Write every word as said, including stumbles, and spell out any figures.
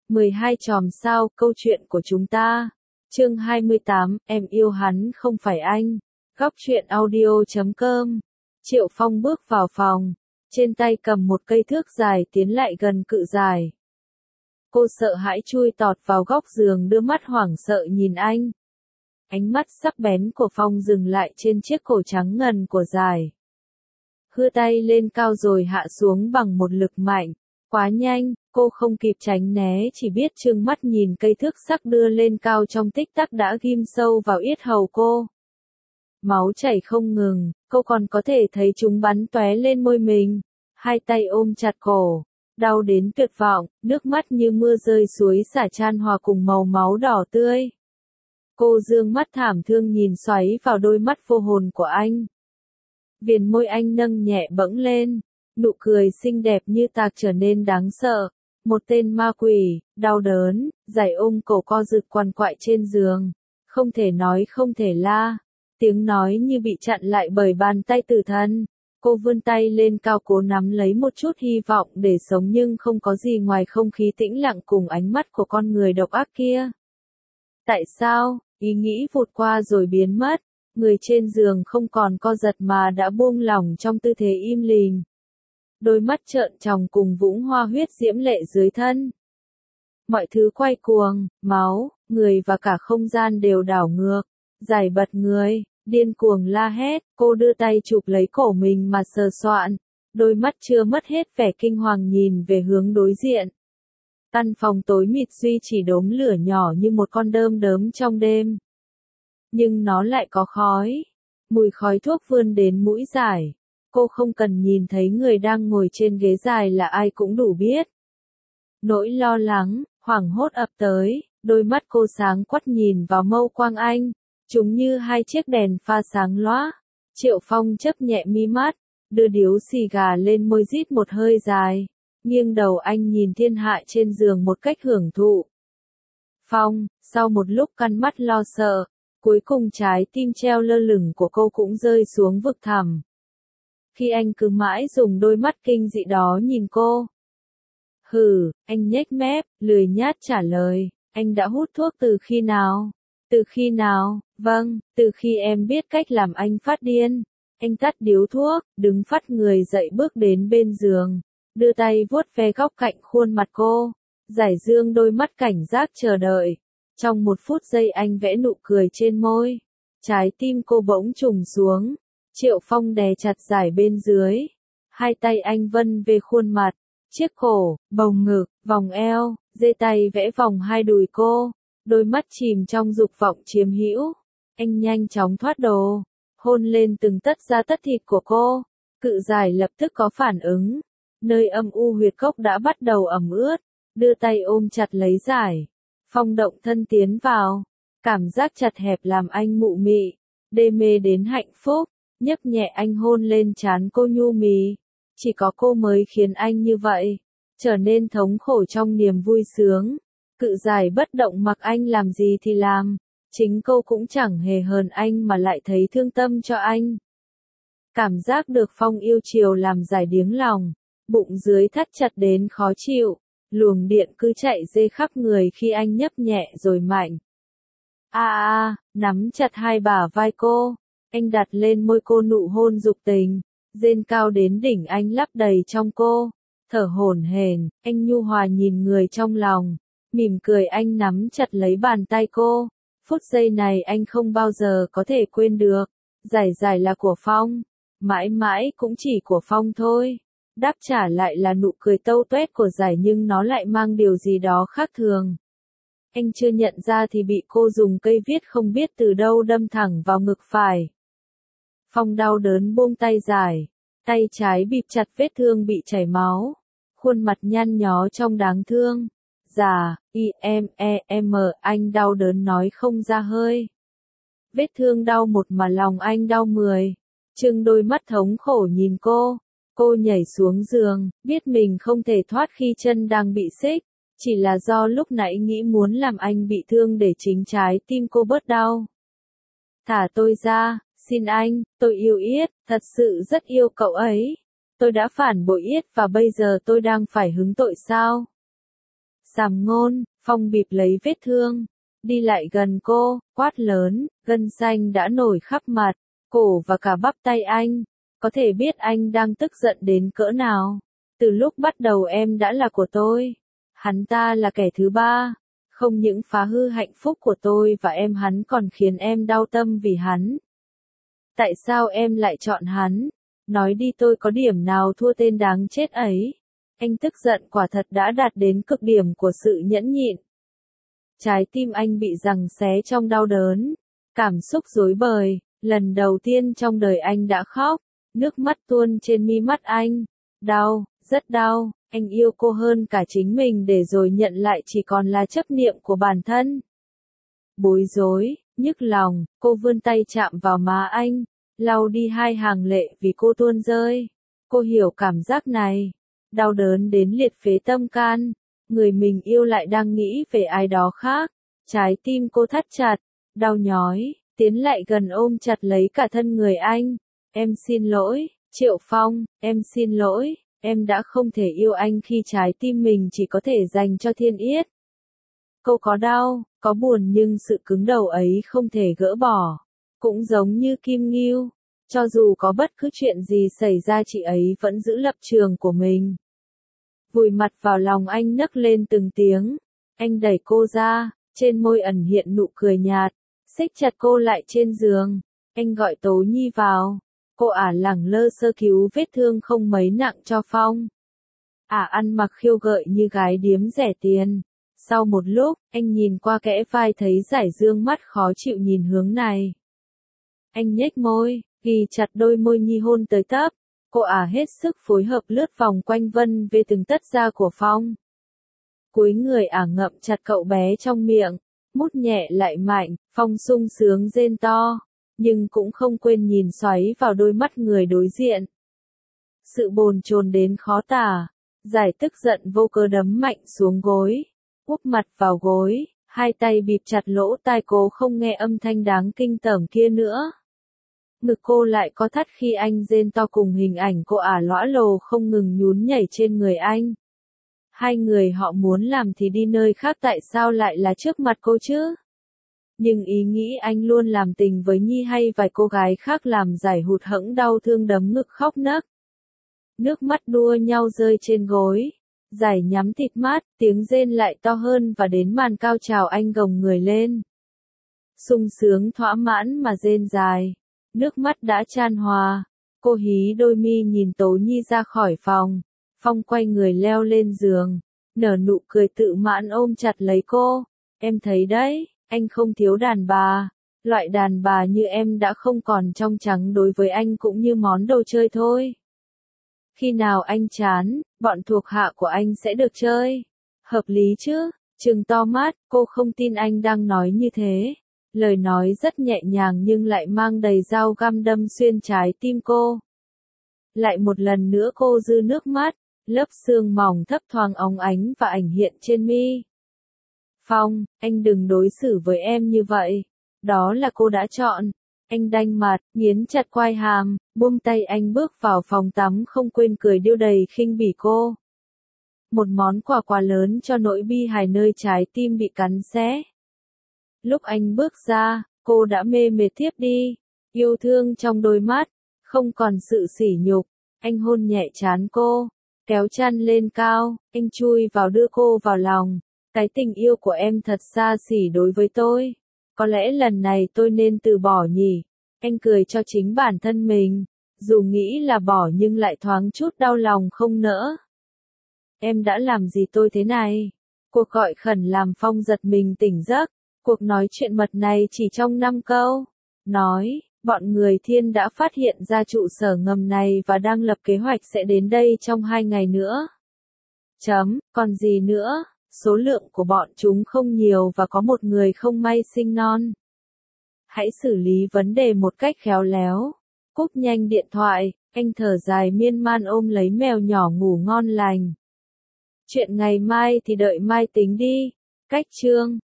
mười hai chòm sao, câu chuyện của chúng ta. Chương hai mươi tám, em yêu hắn không phải anh. Góc truyện audio chấm com. Triệu Phong bước vào phòng, trên tay cầm một cây thước dài tiến lại gần cự dài. Cô sợ hãi chui tọt vào góc giường đưa mắt hoảng sợ nhìn anh. Ánh mắt sắc bén của Phong dừng lại trên chiếc cổ trắng ngần của dài. Hưa tay lên cao rồi hạ xuống bằng một lực mạnh. Quá nhanh, cô không kịp tránh né chỉ biết trừng mắt nhìn cây thước sắc đưa lên cao trong tích tắc đã ghim sâu vào yết hầu cô. Máu chảy không ngừng, cô còn có thể thấy chúng bắn tóe lên môi mình. Hai tay ôm chặt cổ, đau đến tuyệt vọng, nước mắt như mưa rơi suối xả chan hòa cùng màu máu đỏ tươi. Cô dương mắt thảm thương nhìn xoáy vào đôi mắt vô hồn của anh. Viền môi anh nâng nhẹ bẫng lên, nụ cười xinh đẹp như tạc trở nên đáng sợ. Một tên ma quỷ, đau đớn, giải ôm cổ co rụt quằn quại trên giường. Không thể nói không thể la, tiếng nói như bị chặn lại bởi bàn tay tử thần. Cô vươn tay lên cao cố nắm lấy một chút hy vọng để sống nhưng không có gì ngoài không khí tĩnh lặng cùng ánh mắt của con người độc ác kia. Tại sao? Ý nghĩ vụt qua rồi biến mất. Người trên giường không còn co giật mà đã buông lỏng trong tư thế im lìm. Đôi mắt trợn tròng cùng vũng hoa huyết diễm lệ dưới thân. Mọi thứ quay cuồng, máu, người và cả không gian đều đảo ngược. Giải bật người, điên cuồng la hét, cô đưa tay chụp lấy cổ mình mà sờ soạn. Đôi mắt chưa mất hết vẻ kinh hoàng nhìn về hướng đối diện. Căn phòng tối mịt duy chỉ đốm lửa nhỏ như một con đom đóm trong đêm. Nhưng nó lại có khói. Mùi khói thuốc vươn đến mũi dài. Cô không cần nhìn thấy người đang ngồi trên ghế dài là ai cũng đủ biết. Nỗi lo lắng, hoảng hốt ập tới, đôi mắt cô sáng quắt nhìn vào mâu quang anh. Chúng như hai chiếc đèn pha sáng loá. Triệu Phong chớp nhẹ mi mắt, đưa điếu xì gà lên môi rít một hơi dài. Nghiêng đầu anh nhìn thiên hạ trên giường một cách hưởng thụ. Phong, sau một lúc căn mắt lo sợ, cuối cùng trái tim treo lơ lửng của cô cũng rơi xuống vực thẳm. Khi anh cứ mãi dùng đôi mắt kinh dị đó nhìn cô. Hừ, anh nhếch mép, lười nhát trả lời, anh đã hút thuốc từ khi nào? Từ khi nào? Vâng, từ khi em biết cách làm anh phát điên. Anh tắt điếu thuốc, đứng phắt người dậy bước đến bên giường, đưa tay vuốt ve góc cạnh khuôn mặt cô, giải dương đôi mắt cảnh giác chờ đợi. Trong một phút giây anh vẽ nụ cười trên môi. Trái tim cô bỗng trùng xuống. Triệu Phong đè chặt giải bên dưới. Hai tay anh vân về khuôn mặt, chiếc cổ, bồng ngực, vòng eo, giơ tay vẽ vòng hai đùi cô. Đôi mắt chìm trong dục vọng chiếm hữu. Anh nhanh chóng thoát đồ, hôn lên từng tấc da tất thịt của cô. Cự giải lập tức có phản ứng. Nơi âm u huyệt cốc đã bắt đầu ẩm ướt. Đưa tay ôm chặt lấy giải. Phong động thân tiến vào. Cảm giác chặt hẹp làm anh mụ mị. Đê mê đến hạnh phúc. Nhấp nhẹ anh hôn lên trán cô nhu mì. Chỉ có cô mới khiến anh như vậy. Trở nên thống khổ trong niềm vui sướng. Cự giải bất động mặc anh làm gì thì làm. Chính cô cũng chẳng hề hờn anh mà lại thấy thương tâm cho anh. Cảm giác được Phong yêu chiều làm giải điếng lòng. Bụng dưới thắt chặt đến khó chịu. Luồng điện cứ chạy dê khắp người khi anh nhấp nhẹ rồi mạnh. A a, nắm chặt hai bả vai cô. Anh đặt lên môi cô nụ hôn dục tình. Rên cao đến đỉnh anh lấp đầy trong cô. Thở hổn hển, anh nhu hòa nhìn người trong lòng. Mỉm cười anh nắm chặt lấy bàn tay cô. Phút giây này anh không bao giờ có thể quên được. Giải giải là của Phong. Mãi mãi cũng chỉ của Phong thôi. Đáp trả lại là nụ cười tâu tuét của giải nhưng nó lại mang điều gì đó khác thường. Anh chưa nhận ra thì bị cô dùng cây viết không biết từ đâu đâm thẳng vào ngực phải. Phong đau đớn buông tay giải. Tay trái bịt chặt vết thương bị chảy máu. Khuôn mặt nhăn nhó trông đáng thương. Dạ, i em e m anh đau đớn nói không ra hơi. Vết thương đau một mà lòng anh đau mười. Trừng đôi mắt thống khổ nhìn cô. Cô nhảy xuống giường, biết mình không thể thoát khi chân đang bị xích. Chỉ là do lúc nãy nghĩ muốn làm anh bị thương để chính trái tim cô bớt đau. Thả tôi ra, xin anh, tôi yêu Yết, thật sự rất yêu cậu ấy. Tôi đã phản bội Yết và bây giờ tôi đang phải hứng tội sao? Sàm ngôn, Phong bịp lấy vết thương, đi lại gần cô, quát lớn, gân xanh đã nổi khắp mặt, cổ và cả bắp tay anh, có thể biết anh đang tức giận đến cỡ nào. Từ lúc bắt đầu em đã là của tôi, hắn ta là kẻ thứ ba, không những phá hư hạnh phúc của tôi và em, hắn còn khiến em đau tâm vì hắn. Tại sao em lại chọn hắn? Nói đi, tôi có điểm nào thua tên đáng chết ấy? Anh tức giận quả thật đã đạt đến cực điểm của sự nhẫn nhịn. Trái tim anh bị giằng xé trong đau đớn, cảm xúc rối bời, lần đầu tiên trong đời anh đã khóc, nước mắt tuôn trên mi mắt anh. Đau, rất đau, anh yêu cô hơn cả chính mình để rồi nhận lại chỉ còn là chấp niệm của bản thân. Bối rối, nhức lòng, cô vươn tay chạm vào má anh, lau đi hai hàng lệ vì cô tuôn rơi. Cô hiểu cảm giác này, đau đớn đến liệt phế tâm can, người mình yêu lại đang nghĩ về ai đó khác. Trái tim cô thắt chặt, đau nhói, tiến lại gần ôm chặt lấy cả thân người anh. Em xin lỗi, Triệu Phong, em xin lỗi, em đã không thể yêu anh khi trái tim mình chỉ có thể dành cho Thiên Yết. Cô có đau, có buồn nhưng sự cứng đầu ấy không thể gỡ bỏ. Cũng giống như Kim Ngưu, cho dù có bất cứ chuyện gì xảy ra chị ấy vẫn giữ lập trường của mình. Vùi mặt vào lòng anh nấc lên từng tiếng, anh đẩy cô ra, trên môi ẩn hiện nụ cười nhạt, xích chặt cô lại trên giường, anh gọi Tố Nhi vào. Cô ả lẳng lơ sơ cứu vết thương không mấy nặng cho Phong. Ả ăn mặc khiêu gợi như gái điếm rẻ tiền. Sau một lúc, anh nhìn qua kẽ vai thấy Giải Dương mắt khó chịu nhìn hướng này. Anh nhếch môi, ghi chặt đôi môi Nhi hôn tới tấp. Cô ả hết sức phối hợp lướt vòng quanh vân về từng tất da của Phong. Cúi người ả ngậm chặt cậu bé trong miệng, mút nhẹ lại mạnh, Phong sung sướng rên to, nhưng cũng không quên nhìn xoáy vào đôi mắt người đối diện. Sự bồn chồn đến khó tả, Giải tức giận vô cớ đấm mạnh xuống gối, úp mặt vào gối, hai tay bịt chặt lỗ tai cố không nghe âm thanh đáng kinh tởm kia nữa. Ngực cô lại có thắt khi anh rên to cùng hình ảnh cô ả lõa lồ không ngừng nhún nhảy trên người anh. Hai người họ muốn làm thì đi nơi khác, tại sao lại là trước mặt cô chứ? Nhưng ý nghĩ anh luôn làm tình với Nhi hay vài cô gái khác làm Giải hụt hẫng đau thương đấm ngực khóc nấc. Nước mắt đua nhau rơi trên gối. Giải nhắm thịt mắt, tiếng rên lại to hơn và đến màn cao trào anh gồng người lên. Sung sướng thỏa mãn mà rên dài. Nước mắt đã chan hòa. Cô hí đôi mi nhìn Tố Nhi ra khỏi phòng. Phong quay người leo lên giường, nở nụ cười tự mãn ôm chặt lấy cô. Em thấy đấy, anh không thiếu đàn bà. Loại đàn bà như em đã không còn trong trắng đối với anh cũng như món đồ chơi thôi. Khi nào anh chán, bọn thuộc hạ của anh sẽ được chơi. Hợp lý chứ? Trừng to mắt, cô không tin anh đang nói như thế. Lời nói rất nhẹ nhàng nhưng lại mang đầy dao găm đâm xuyên trái tim cô. Lại một lần nữa cô dư nước mắt, lớp sương mỏng thấp thoáng óng ánh và ảnh hiện trên mi. Phong, anh đừng đối xử với em như vậy. Đó là cô đã chọn. Anh đanh mặt, nghiến chặt quai hàm, buông tay anh bước vào phòng tắm không quên cười điêu đầy khinh bỉ cô. Một món quà quá lớn cho nỗi bi hài nơi trái tim bị cắn xé. Lúc anh bước ra, cô đã mê mệt thiếp đi. Yêu thương trong đôi mắt, không còn sự sỉ nhục. Anh hôn nhẹ trán cô, kéo chăn lên cao, anh chui vào đưa cô vào lòng. Cái tình yêu của em thật xa xỉ đối với tôi. Có lẽ lần này tôi nên từ bỏ nhỉ. Anh cười cho chính bản thân mình. Dù nghĩ là bỏ nhưng lại thoáng chút đau lòng không nỡ. Em đã làm gì tôi thế này? Cuộc gọi khẩn làm Phong giật mình tỉnh giấc. Cuộc nói chuyện mật này chỉ trong năm câu. Nói, bọn người Thiên đã phát hiện ra trụ sở ngầm này và đang lập kế hoạch sẽ đến đây trong hai ngày nữa. Chấm, còn gì nữa? Số lượng của bọn chúng không nhiều và có một người không may sinh non. Hãy xử lý vấn đề một cách khéo léo. Cúp nhanh điện thoại, anh thở dài miên man ôm lấy mèo nhỏ ngủ ngon lành. Chuyện ngày mai thì đợi mai tính đi. Cách chương